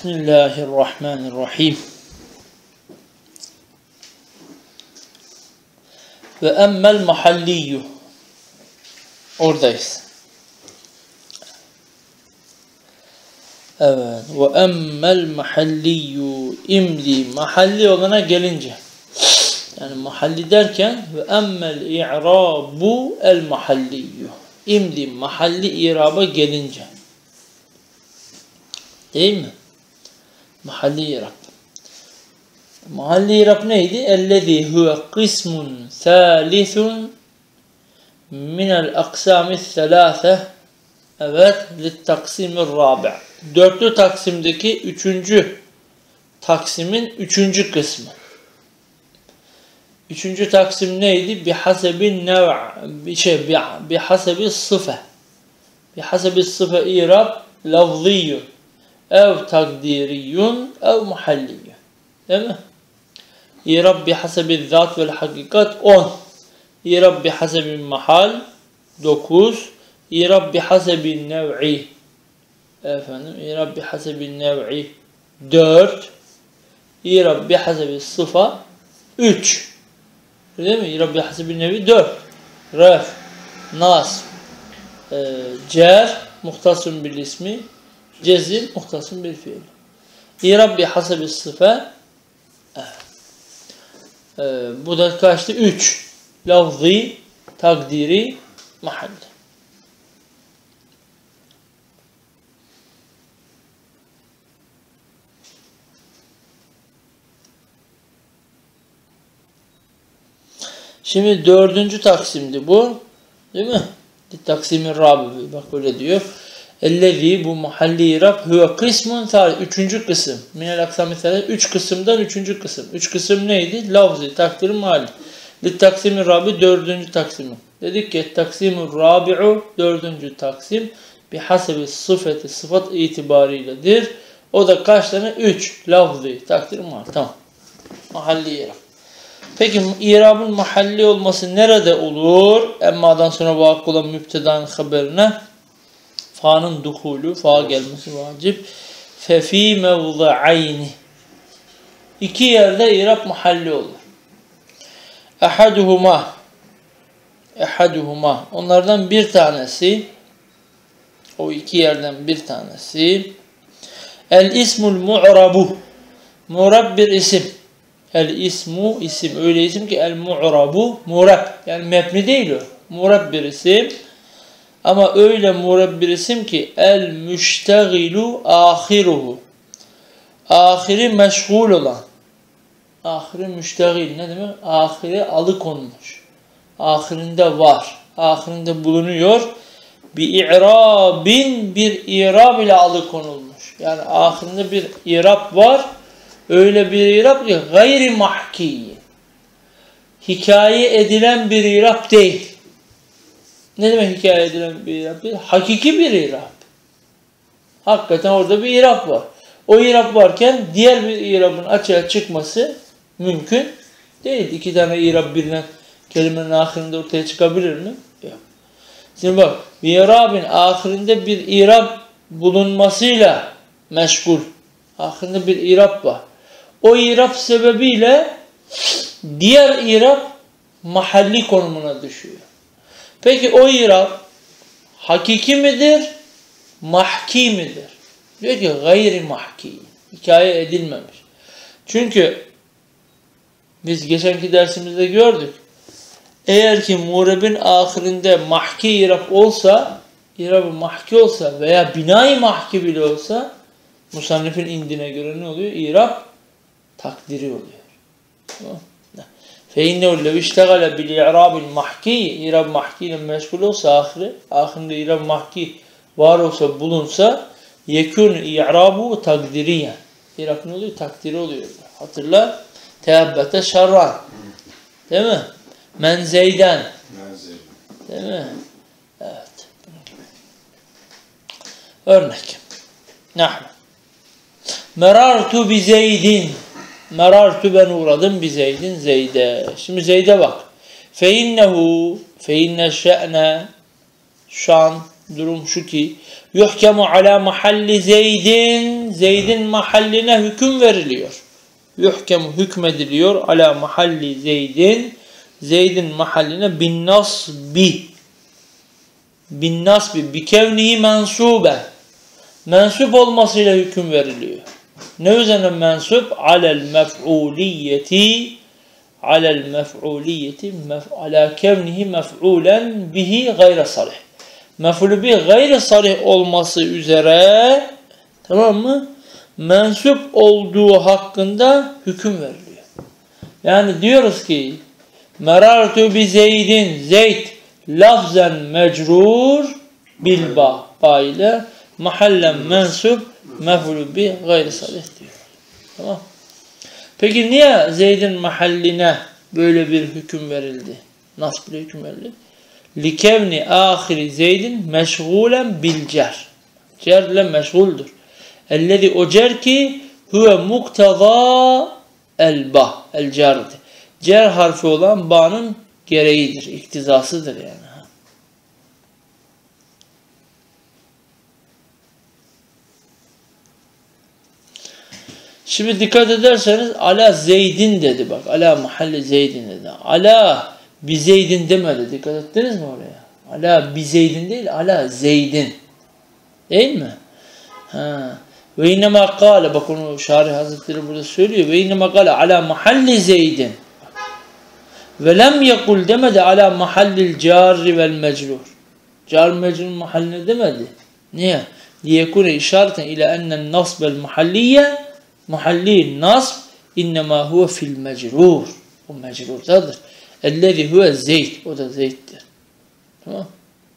Bismillahirrahmanirrahim. Ve emmel mahalliyyü. Oradayız. Evet. Ve emmel mahalliyyü. İmli mahalli olana gelince. Yani mahalli derken ve emmel i'rabu el mahalliyyü. İmli mahalli i'raba gelince. Değil mi? Mahalli i'rab. Mahalli i'rab neydi? Ellezî huve kısmun thâlithun minel aksâmi thelâse. Evet. Littaksimir râbi'. Dörtlü taksimdeki üçüncü taksimin üçüncü kısmı. Üçüncü taksim neydi? Bihasebi nev' bihasebi sıfe. Bihasebi sıfe i'rab lafziyyun ev takdiriyun ev muhalliyyun. Değil mi? İ'rab bihasebi zat vel hakikat 10. İ'rab bihasebi mahal 9. İ'rab bihasebi nev'i İ'rab bihasebi nev'i 4. İ'rab bihasebi sıfa 3. Değil mi? İ'rab bihasebi nev'i 4. Ref, nas, cer, muhtasın bil ismi, cezim, muhtasın bil fiil. İ'rab bihasebi sıfa bu da kaçtı? 3. Lafzi, takdiri, mahalli. Şimdi dördüncü taksimdi bu. Değil mi? Taksimin rabi. Bak böyle diyor. Ellezî bu mahalli i'rab huve kısmun thâlith. Üçüncü kısım. Minel aksâmi thâlith. Üç kısımdan üçüncü kısım. Üç kısım neydi? Lafzi, takdir, mahalli. Taksimin rabi dördüncü taksimi. Dedik ki taksimin rabi'u dördüncü taksim. Bihasebi sıfeti sıfat itibariyledir. O da kaç tane? 3. Lafzi, takdir, mahalli. Tamam. Mahalli i'rab. Peki i'rabın mahalli olması nerede olur? Emma'dan sonra vakı olan mübtedanın haberine fa'nın duhulü, fa gelmesi vacip. Fefî mevza'ayni. İki yerde i'rab mahalli olur. Ehaduhuma. Onlardan bir tanesi, o iki yerden bir tanesi. El ismul mu'rabu. Mu'rab bir isim. El ismu isim. Öyle isim ki el mu'rabu mu'rab. Yani mebni değil o. Mu'rab bir isim. Ama öyle mu'rab bir isim ki el müştegilu ahiruhu. Ahiri meşgul olan. Ahiri müştegil. Ne demek? Ahiri alıkonmuş. Ahirinde var. Ahirinde bulunuyor. Bir i'rabin bir i'rab ile alıkonulmuş. Yani ahirinde bir i'rab var. Öyle bir i'rab ki gayri mahki. Hikaye edilen bir i'rab değil. Ne demek hikaye edilen bir i'rab değil? Hakiki bir i'rab. Hakikaten orada bir i'rab var. O i'rab varken diğer bir i'rabın açığa çıkması mümkün değil. İki tane i'rab birden kelimenin ahirinde ortaya çıkabilir mi? Yok. Şimdi bak, bir i'rabın ahirinde bir i'rab bulunmasıyla meşgul. Ahirinde bir i'rab var. O i'rab sebebiyle diğer i'rab mahalli konumuna düşüyor. Peki o i'rab hakiki midir? Mahki midir? Diyor ki gayri mahki. Hikaye edilmemiş. Çünkü biz geçenki dersimizde gördük. Eğer ki mu'rebin ahirinde mahki i'rab olsa, i'rab-ı mahki olsa veya binayı mahki bile olsa musannifin indine göre ne oluyor? İ'rab takdiri oluyor. فَاِنَّهُ لَوْ اِشْتَغَلَ بِالْاِعْرَابِ الْمَحْكِي İ'rab mahki ile meşgul olsa ahirinde i'rab mahki var olsa, bulunsa yekûn i'rabu takdiriyen. İ'rab ne oluyor? Takdiri oluyor. Hatırla. Teabbete şarran. Değil mi? Men zeyden. Değil mi? Evet. Örnek. Nahnu. Merartu bi Zeydin. Merartu ben uğradım bi Zeydin Zeyd'e. Şimdi Zeyd'e bak. Fe inne şe'ne şan durum şu ki yuhkemu ala mahalli Zeydin, Zeyd'in mahalline hüküm veriliyor. Yuhkemu hükmediliyor ala mahalli Zeydin, Zeyd'in mahalline bin nasbi bi kevnihi mensuben, mensup olmasıyla hüküm veriliyor. Ne üzerine mensup? Alel mef'uliyeti ala kevnihi mef'ulen bihi gayre salih. Mef'ulü bi gayre salih olması üzere, tamam mı? Mensup olduğu hakkında hüküm veriliyor. Yani diyoruz ki merartu bi Zeydin, Zeyd lafzen mecrur bil ba ile mahallen mensup mef'ulü bi gayre salih diyor. Tamam. Peki niye Zeyd'in mahalline böyle bir hüküm verildi? Nasıl bir hüküm verildi? Likevni ahiri Zeyd'in meşgulen bil cer. Cer ile meşguldür. Ellezi o cer ki huve mukteza el ba, el cerdi. Cer harfi olan ba'nın gereğidir, iktizasıdır yani. Şimdi dikkat ederseniz ala Zeydin dedi bak. Ala mahalli Zeydin dedi. Ala bi Zeydin demedi. Dikkat ettiniz mi oraya? Ala bi Zeydin değil, ala Zeydin. Değil mi? Ha. Ve innema kâle, bak onu Şarih Hazretleri burada söylüyor. Ve innema kâle ala mahalli Zeydin. Ve lem yekul demedi ala mahallil carri vel mecrur. Car mecrurun mahalline demedi. Niye? Liyekune işareten ila ennen nasbel mahalliyye, mahalli nasb innema huve fil mecrur. O mecrurdadır. Ellezi huve Zeyd. O da Zeyd'dir. Tamam.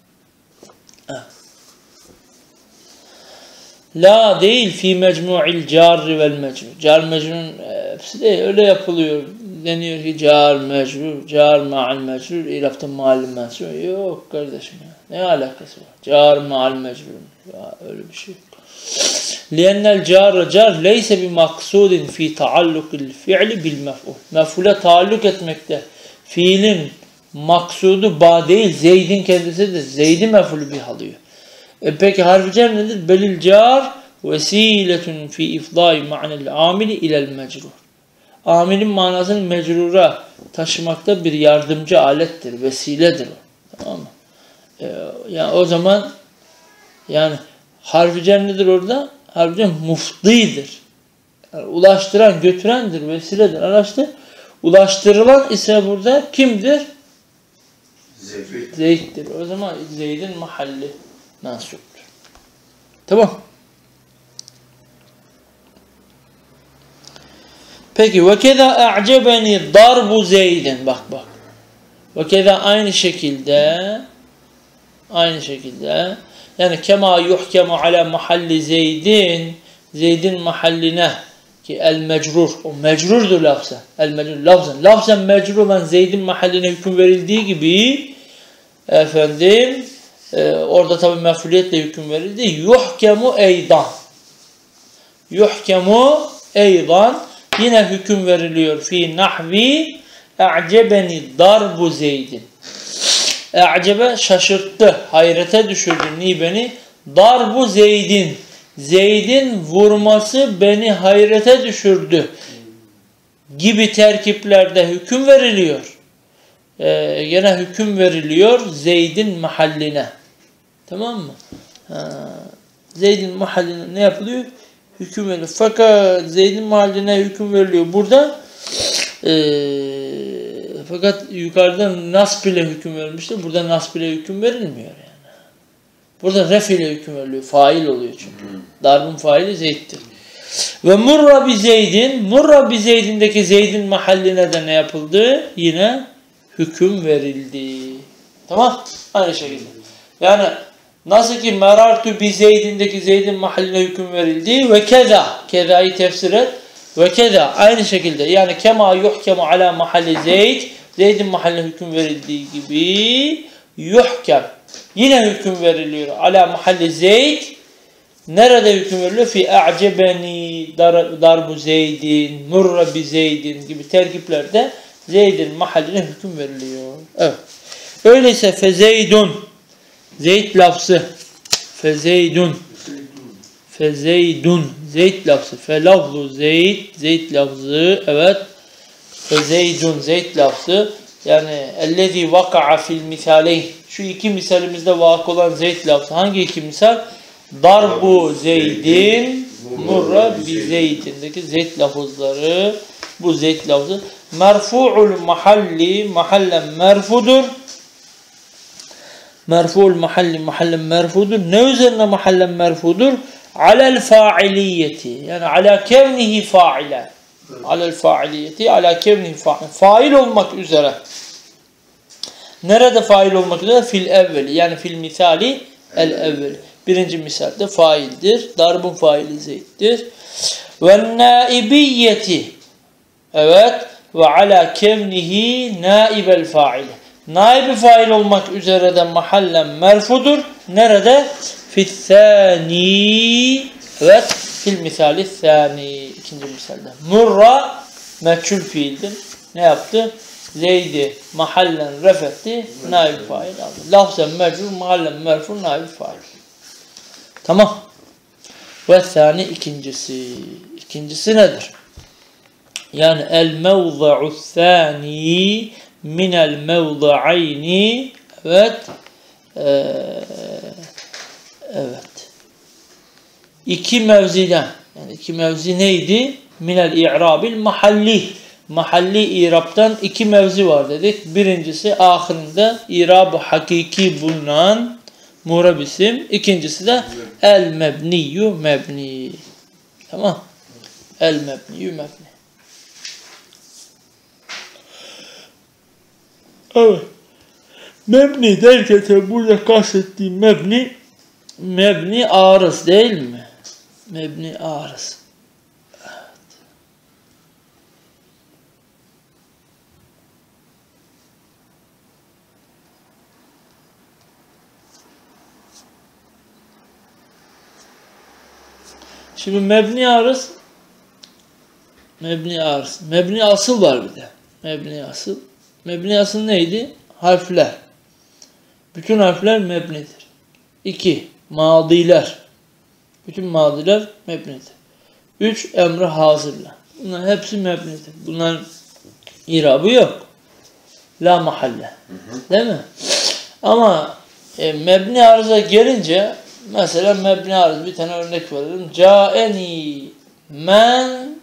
La değil fi mecmu'il carri vel mecrur. Car mecrurun hepsi değil. Öyle yapılıyor. Deniyor ki car mecrur, car ma'al mecrur, irafta ma'al mecrur. Yok kardeşim ya. Ne alakası var? Car ma'al mecrur. Ya öyle bir şey yok. Liennel car leyse bi maksudin fi taallukil fi'li bil mef'ul. Mef'ule taalluk etmekte fiilin maksudu ba değil, Zeyd'in kendisidir. Zeyd'i mef'ulü bih alıyor. Peki harf cer nedir? Belil car vesiletun fi ifdai ma'nel amili ilel mecrur. Amilin manasını mecrura taşımakta bir yardımcı alettir, vesiledir o. Tamam mı? Yani o zaman yani harf cer nedir orada? Harf cer mufdidir. Yani ulaştıran, götürendir, vesiledir. Araçtır. Ulaştırılan ise burada kimdir? Zeyd'dir. O zaman Zeyd'in mahalli mansuptur. Tamam. Peki ve keza a'cebeni darbu Zeydin. Bak. Ve keza aynı şekilde yani kema yuhkemu ala mahalli Zeydin, Zeyd'in mahalline ki el mecrur, o mecrurdur lafzen. El mecrur lafzen mecrur olan Zeyd'in mahalline hüküm verildiği gibi efendim orada tabi mef'uliyetle hüküm verildi. Yuhkemu eydan yine hüküm veriliyor fi nahvi a'cebeni darbu Zeydin. A'cebe şaşırttı, hayrete düşürdü ni beni. Darbu Zeydin. Zeyd'in vurması beni hayrete düşürdü gibi terkiplerde hüküm veriliyor. Yine hüküm veriliyor Zeyd'in mahalline. Tamam mı? Zeyd'in mahalline ne yapılıyor? Hüküm veriliyor. Fakat Zeyd'in mahalline hüküm veriliyor. Burada fakat yukarıda nasb ile hüküm verilmiştir. Burada nasb ile hüküm verilmiyor yani. Burada ref ile hüküm veriliyor. Fail oluyor çünkü. Darbın faili Zeyd'dir. Ve murra bi Zeyd'indeki Zeyd'in mahalline de ne yapıldı? Yine hüküm verildi. Tamam? Aynı şekilde. Yani nasıl ki merartu bi Zeyd'indeki Zeyd'in mahalline hüküm verildi ve keza'yı tefsir et ve keza aynı şekilde yani kema yuhkemu ala mahalli Zeyd'in mahalline hüküm verildiği gibi yuhkem yine hüküm veriliyor ala mahalli Zeyd. Nerede hüküm veriliyor? Fi a'cebeni darbu Zeydin, murra bi Zeydin gibi terkiplerde Zeyd'in mahalline hüküm veriliyor. Evet. Öyleyse fe Zeydun, Zeyd lafzı Fezeydun. Fezeydun. Zeyd lafzı. Felafzu zeyd. Zeyd lafzı. Evet. Fezeydun. Zeyd lafzı. Yani ellezî vaka'a fil misaleyn. Şu iki misalimizde vakı olan zeyd lafzı. Hangi iki misal? Darbu zeydin murra bi zeydindeki zeyd lafızları. Bu zeyd lafzı. Merfu'ul mahalli. Mahallen merfudur. Merfu'ul mahalli. Mahallen merfudur. Ne üzerine mahallen merfudur? Alel fa'iliyeti. Yani ala kevnihi fa'ilen. Alel fa'iliyeti. Ala kevnihi fa'ilen. Fail olmak üzere. Nerede fail olmak üzere? Fil evveli. Yani fil misali el evveli. Birinci misalde faildir. Darbun faili zeyddir. Ve naibiyeti. Evet. Ve ala kevnihi naibel faili. Naibi fail olmak üzere de mahallen merfudur. Nerede? Fi'th-thani. Evet. Fil misali thani. İkinci misalde. Murra meçhul fiildir. Ne yaptı? Zeydi mahallen refetti. Naib fail aldı. Lafzen mecrur mahallen merfu naib fail. Tamam. Ve thani ikincisi. İkincisi nedir? Yani el mevza'u thani minel mevza'ayni. Evet. Evet. İki mevziden. Yani iki mevzi neydi? Minel i'rabil mahalli. Mahalli i'rabtan iki mevzi var dedik. Birincisi ahirinde i'rab-ı hakiki bulunan mu'rab isim. İkincisi de el mebniyyu mebni. Tamam. El mebniyyu mebni. Evet. Mebni derken burada kastettiğim mebni arız değil mi? Mebni arız. Evet. Şimdi mebni arız, mebni asıl var bir de. Mebni asıl. Mebni asıl neydi? Harfler. Bütün harfler mebnidir. 2. Madiler. Bütün madiler mebnidir. 3. Emri hazırla. Bunların hepsi mebnidir. Bunların irabı yok. La mahalle. Değil mi? Ama mebni arıza gelince mesela mebni arız bir tane örnek verelim. Câeni men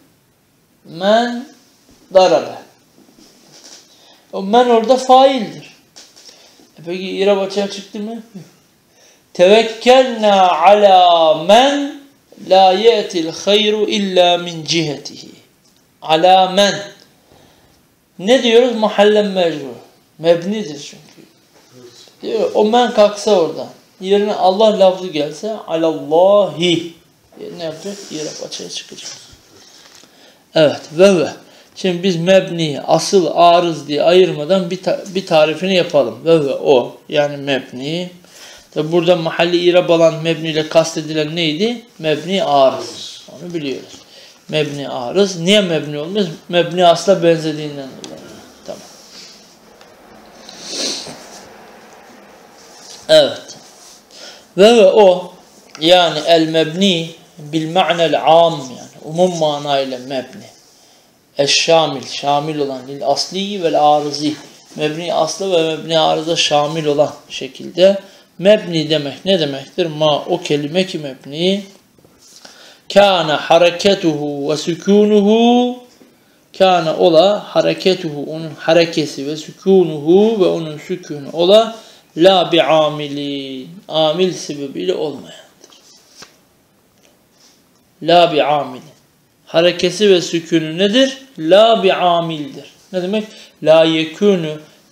darabe. O men orada faildir. Peki irab açığa çıktı mı? Tevekkelna ala men la ye'til hayru illa min cihetihi. Ala men. Ne diyoruz? Mahallen mecbur. Mebnidir çünkü. Diyor, o men kalksa oradan. Yerine Allah lafzı gelse alallahi. Ne yapacak? İrab açığa çıkacak. Evet. Ve. Şimdi biz mebni, asıl, arız diye ayırmadan bir tarifini yapalım. Ve o. Yani mebni. Tabi burada mahalli irab olan mebni ile kastedilen neydi? Mebni arız. Onu biliyoruz. Mebni arız. Niye mebni olmuyor? Mebni asla benzediğinden dolayı. Tamam. Evet. Ve o yani el mebni bil ma'nel am yani umum manayla mebni. Eşşamil, şamil olan lil asli vel arızi. Mebni aslı ve mebni arıza şamil olan şekilde. Mebni demek ne demektir? Ma o kelime ki mebni. Kana hareketuhu ve sükunuhu. Kana ola hareketuhu onun harekesi ve sükunuhu ve onun sükunu ola la bi amili. Amil sebebiyle olmayandır. La bi amili. Harekesi ve sükunu nedir? La bi amildir. Ne demek? La yekunu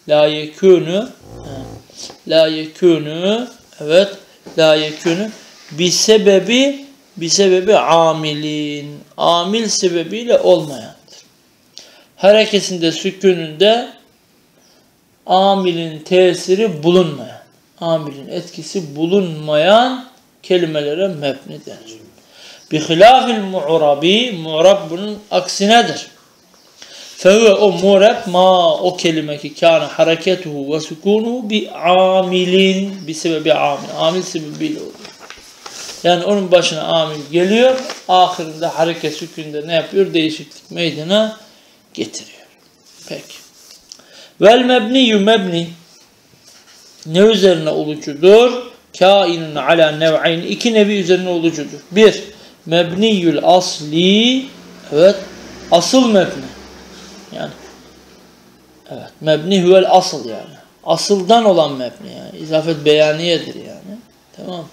evet la yekunu bi sebebi amilin. Amil sebebiyle olmayandır. Harekesinde sükununda amilin tesiri bulunmayan, amilin etkisi bulunmayan kelimelere mebni denir. Bihilafil mu'rabi, mu'rab bunun aksinedir. Fevve o mu'rab ma o kelime ki kâne hareketuhu ve sükûnuhu bi amilin, bi sebebi amil. Amil sebebiyle olur. Yani onun başına amil geliyor. Ahirinde hareket sükûnde ne yapıyor? Değişiklik meydana getiriyor. Peki. Vel mebniyyü mebni ne üzerine olucudur? Kainun ala nev'ayn. İki nevi üzerine olucudur. Bir, mebniyyül asli. Evet. Asıl mebni. Yani. Evet. Mebni huvel asıl yani. Asıldan olan mebni yani. İzafet beyaniyedir yani. Tamam.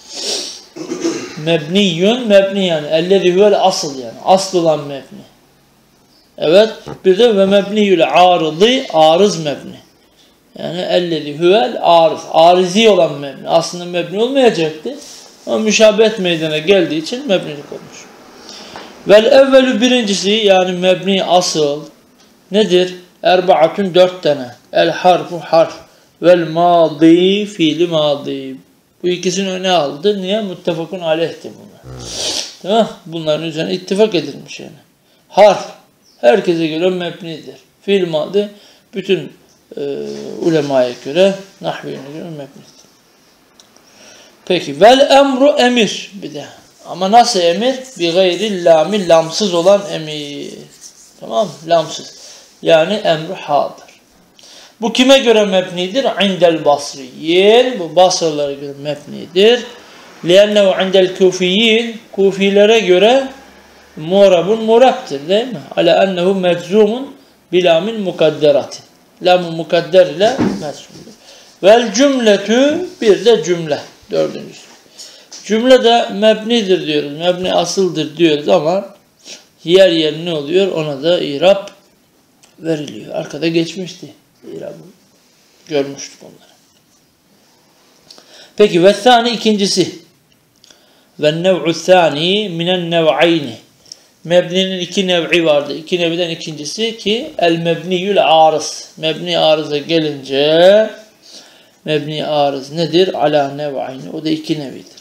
Mebniyyün mebni yani. Ellezi huvel asıl yani. Asıl olan mebni. Evet. Bir de ve mebniyyül arıdı. Arız mebni. Yani ellezi huvel arız. Arizi olan mebni. Aslında mebni olmayacaktı. Ama müşabet meydana geldiği için mebnilik olmuş. Vel evvelü birincisi yani mebni asıl nedir? Erbaatun 4 tane. El harfu harf. Vel madi fiili madi. Bu ikisini öne aldı. Niye? Muttefakun aleyhti bunlar. Tamam. Bunların üzerine ittifak edilmiş yani. Harf. Herkese göre mebnidir. Fiil madi bütün ulemaya göre, nahviyine göre mebnidir. Peki. Vel emru emir. Bir de. Ama nasıl emir? Bi gayri lami lamsız olan emir. Tamam mı? Lamsız. Yani emru hadır. Bu kime göre mebnidir? İndel basriyyin. Bu basırlara göre mebnidir. Liennehu indel kufiyyin. Kufilere göre mu'rabun mu'rabdır değil mi? Ala ennehu meczumun bilamin mukadderatin. Lamun mukadder ile meczumdur. Vel cümletü bir de cümle. Dördüncüsü. Cümle de mebnidir diyoruz. Mebni asıldır diyoruz ama yer yer ne oluyor? Ona da irab veriliyor. Arkada geçmişti. İrabı görmüştük onları. Peki ve thani ikincisi. Ve nev'u thani minen nev'ayni. Mebninin iki nev'i vardı. İki nev'den ikincisi ki el mebniyül arız. Mebni arıza gelince mebni arız nedir? Ala nev'ayni. O da iki nevidir.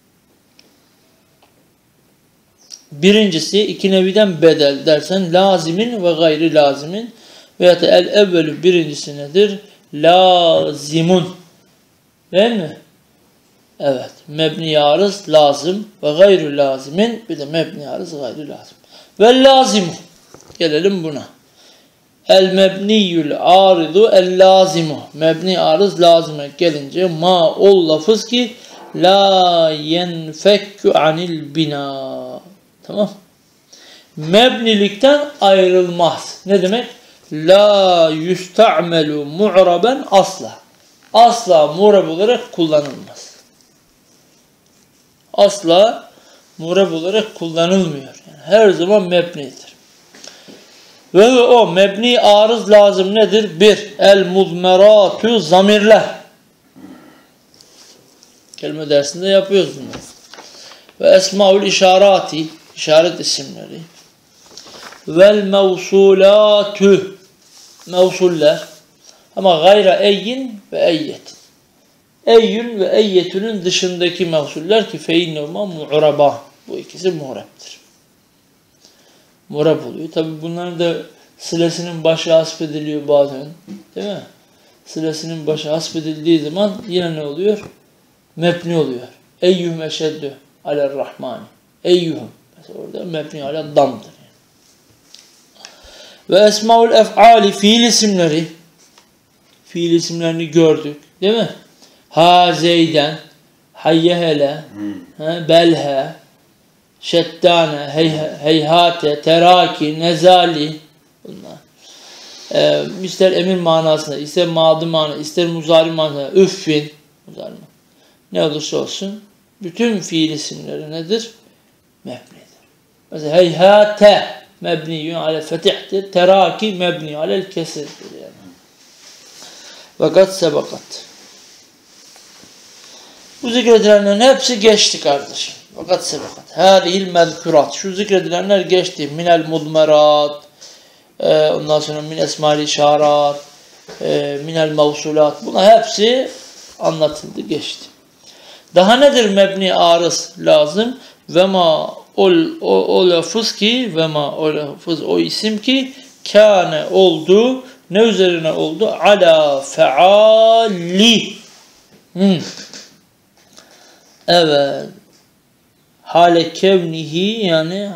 Birincisi iki neviden bedel dersen lazimin ve gayri lazimin veyahut da el evvelü birincisi nedir? Lazimun. Değil mi? Evet. Mebni arız lazım ve gayri lazimin bir de mebni arız gayri lazım. Ve lazimu. Gelelim buna. El mebniyül aridu el lazimu. Mebni arız lazime gelince ma ol lafız ki la yenfekku anil bina. Tamam. Mebnilikten ayrılmaz. Ne demek? La yusta'melu mu'raben asla. Asla mu'rab olarak kullanılmaz. Asla mu'rab olarak kullanılmıyor. Yani her zaman mebnidir. Ve o mebni arız lazım nedir? Bir, el muzmeratu zamirler. Kelime dersinde yapıyoruz bunu. Ve esmaül işarati, işaret isimleri. Vel mevsulatü, mevsuller. Ama gayra eyyin ve eyyetin. Eyyün ve eyyetünün dışındaki mevsuller ki feinnehuma mu'raba. Bu ikisi mu'rabdır. Mu'rab oluyor. Tabi bunların da silesinin başı hasfediliyor bazen. Değil mi? Silesinin başı hasfedildiği zaman yine ne oluyor? Mebni oluyor. Eyyühüm eşeddü alel rahmani. Eyyühüm. Mesela orada mebni alel damdır. Yani. Ve esmaül ef'ali fiil isimleri. Fiil isimlerini gördük. Değil mi? Ha zeyden, hayyehele, belhe, şeddane, heyhate, teraki, nezali. Bunlar. İster emir manasında, ister madi manasında, ister muzari manasında, üffin. Muzari ne olursa olsun. Bütün fiil isimleri nedir? Mebnidir. Mesela heyhate mebniyun alel fetihtir. Teraki mebni alel kesirdir yani. Fakat sebakat. Bu zikredilenlerin hepsi geçti kardeşim. Fakat sebakat. Hâzihil mezkurat. Şu zikredilenler geçti. Minel mudmerat. Ondan sonra min esmâl işarat. Minel mevsulat. Bunlar hepsi anlatıldı, geçti. Daha nedir mebni arız lazım? Ve ma o lafız ki ve ma o lafız o isim ki kâne oldu. Ne üzerine oldu? Ala feali. Evet. hale kevnihi yani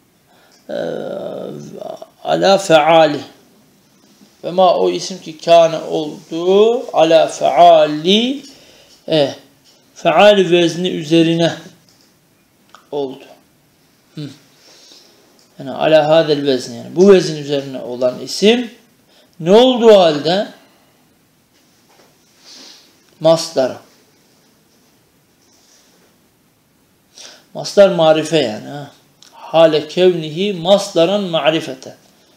ala feali. Ve ma o isim ki kâne oldu ala feali feali vezni üzerine oldu. Yani ala hadel vezni yani bu vezin üzerine olan isim ne olduğu halde masdara. Masdar marife yani. Hale kevnihi masdaran marifeten.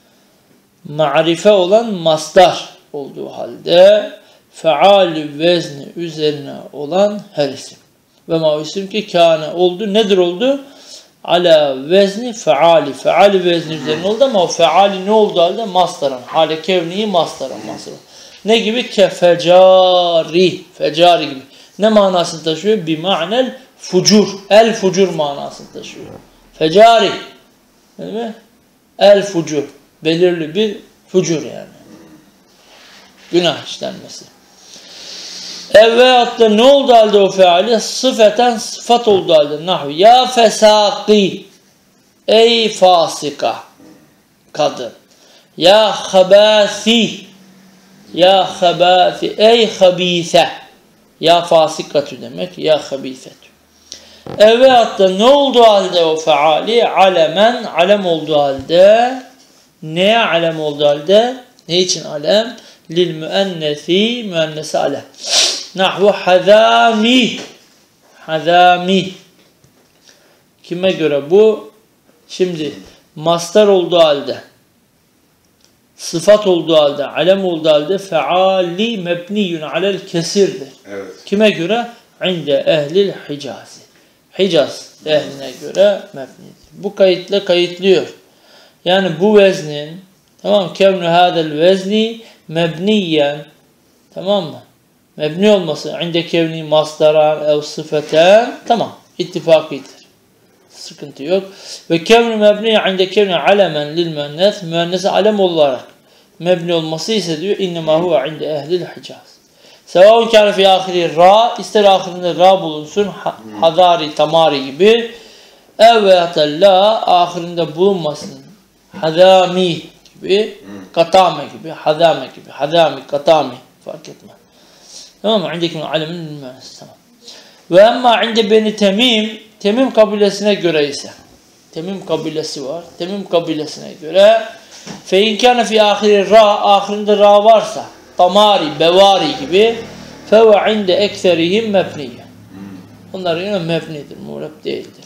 Marife olan masdar olduğu halde feali vezni üzerine olan her isim. Ve ma isim ki kâne oldu. Nedir oldu? Ala vezni feali. Feali vezni üzerine oldu ama o feali ne oldu halde? Masdaran. Hale kevnihi masdaran. Ne gibi? Kefecari. Fecari gibi. Ne manasını taşıyor? Bima'nel fucur. El fucur manasını taşıyor. Fecari. Değil mi? El fucur. Belirli bir fucur yani. Günah işlenmesi. Veyahut da ne oldu halde o feali? Sıfeten sıfat oldu halde. Nahvi. Ya fesaki. Ey fasika. Kadın. Ya habasi. Ya habasi. Ey habise. Ya fasikatü demek. Ya habifetü. Veyahut da ne oldu halde o feali? Alemen. Alem oldu halde. Neye alem oldu halde? Ne için alem? Lil müennesi. Müennesi alem. Nahvu hazami. Hazami. Kime göre bu? Şimdi mastar olduğu halde, sıfat olduğu halde, alem olduğu halde feali mebniyun alel kesirdir. Evet. Kime göre? İnde ehlil Hicazi. Hicaz ehline göre mebnidir. Bu kayıtla kayıtlıyor. Yani bu veznin, tamam, kevnu hadel vezni mebniyen, tamam mı? Mebni olması inde kevni masdaran ev sıfeten, tamam, ittifakidir. Sıkıntı yok. Ve kevni mebni inde kevni alemen lil müennes, müennese alem olarak mebni olması ise diyor innema huve inde ehlil Hicaz. Sevâun kâne fî âhiri ra, ister ahirinde ra bulunsun, hadari, tamari gibi, evveyat la, ahirinde bulunmasın, hadami gibi, katame gibi, hadame gibi, hadami, katami, fark etmez. Tamam mı? İndeki alemin mühendisi, tamam. Ve emma inde beni Temim, Temim kabilesine göre ise, Temim kabilesi var, Temim kabilesine göre, fe in kâne fî âhiri ra, ahirinde ra varsa, tamari, bevari gibi, feve inde ekserihim mebniye. Onlar yine mebnidir, muğrab değildir.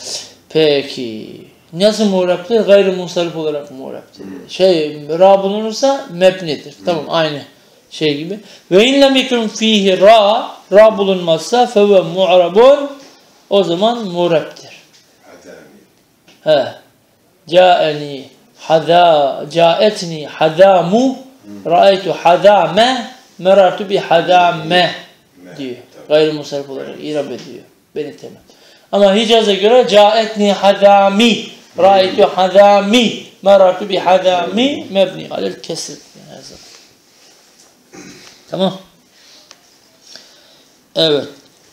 Peki, nasıl muğrabdır? Gayri-munsarif olarak muğrabdır. Ra bulunursa mebnidir. Tamam, aynı şey gibi. Ve in lem yekun fihi ra, ra bulunmazsa feve mu'rabun, o zaman muğrabdır. Caetni hadamu, ra'aytu hadame, merartu bi hadame diyor. Gayri-munsarif olarak irab ediyor. Beni Temim. Ama Hicaz'a göre caetni hadami, ra'aytu hadami, merartu bi hadami, mebni alel kesir. Tamam. Evet.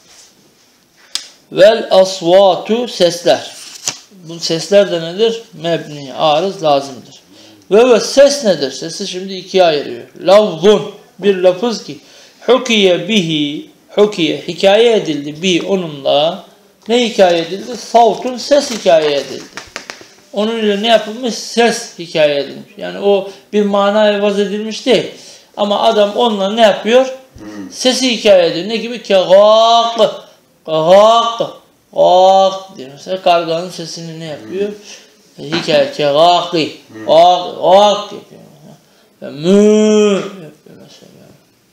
Vel asvatu, sesler. Bu sesler de nedir? Mebni, arız, lazımdır. Ve ses nedir? Sesi şimdi ikiye ayırıyor. Lafzun, bir lafız ki hukiye bihi, hukiye, hikaye edildi bi, onunla. Ne hikaye edildi? Savtun, ses hikaye edildi. Onun ile ne yapılmış? Ses hikaye edilmiş. Yani o bir mana evaz edilmiş değil. Ama adam onunla ne yapıyor? Sesi hikaye ediyor. Ne gibi? Kegâk, kegâk, kegâk diyor. Mesela karganın sesini ne yapıyor? Hikaye, kegâk, kegâk yapıyor. Mü yapıyor mesela.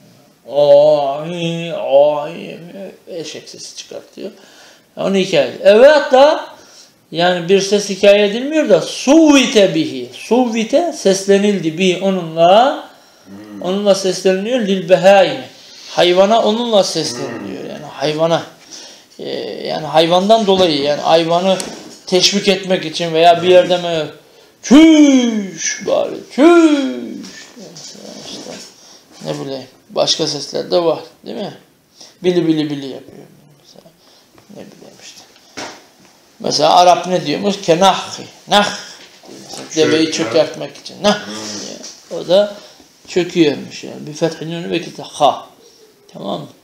Eşek sesi çıkartıyor. Onu hikaye ediyor. Evet da yani bir ses hikaye edilmiyor da suvvite bihi. Suvvite seslenildi bihi onunla. Onunla sesleniliyor lil behaim. Hayvana onunla sesleniliyor. Yani hayvana. Yani hayvandan dolayı, yani hayvanı teşvik etmek için veya bir yerde mi çüş bari çüş. Mesela işte ne bileyim başka sesler de var değil mi? Bili bili bili yapıyor. Mesela ne bileyim işte. Mesela Arap ne diyormuş? Kenahhi. Nah. Deveyi çökertmek için. Nah. Diyor. O da çöküyormuş yani. Bir fethinin ve kita ha. Tamam mı?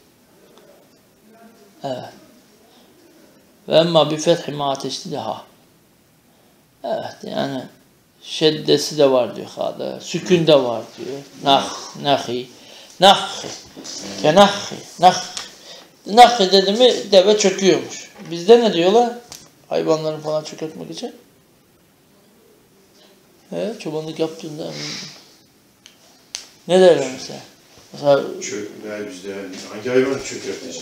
Evet. Ve emma bir fethi ma ateşti de ha. Evet yani şeddesi de var diyor hada. Sükun de var diyor. Nah, nahi. Nahi. Kenahi. Nahi. Nahi dedi mi deve çöküyormuş. Bizde ne diyorlar? Hayvanları falan çökertmek için. Çobanlık yaptığında ne derler mesela? Mesela bizde yani hangi hayvan çökertecek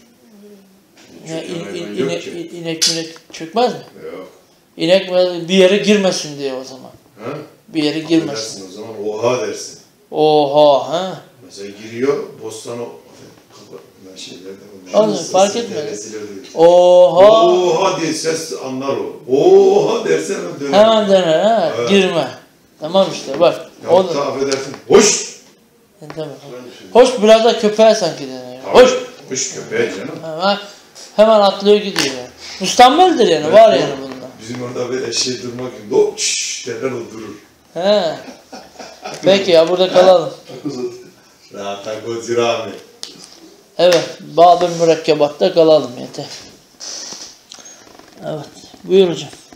hocam? İnek çökmez mi? Yok. İnek bir yere girmesin diye o zaman. Ha? Bir yere girmesin. Dersin o zaman oha dersin. Oha ha. Mesela giriyor bostana Anladım, fark etmedi. Oha. Oha diye ses anlar o. Oha dersen döner. Hemen döner ha. Evet. Girme. Tamam işte bak. Ya da affedersin. Hoş. Hoş biraz da köpeğe sanki deniyor. Hoş. Hoş köpeğe canım. Hemen atlıyor gidiyor. Müstammeldir yani. Evet, var yani bunda. Bizim orada böyle şey durmak gibi. Hop şşş derler o durur. He. Peki ya burada kalalım. Rahata gozirami. Evet. Bab-ı mürekkebatta kalalım yeter. Evet. Buyur hocam.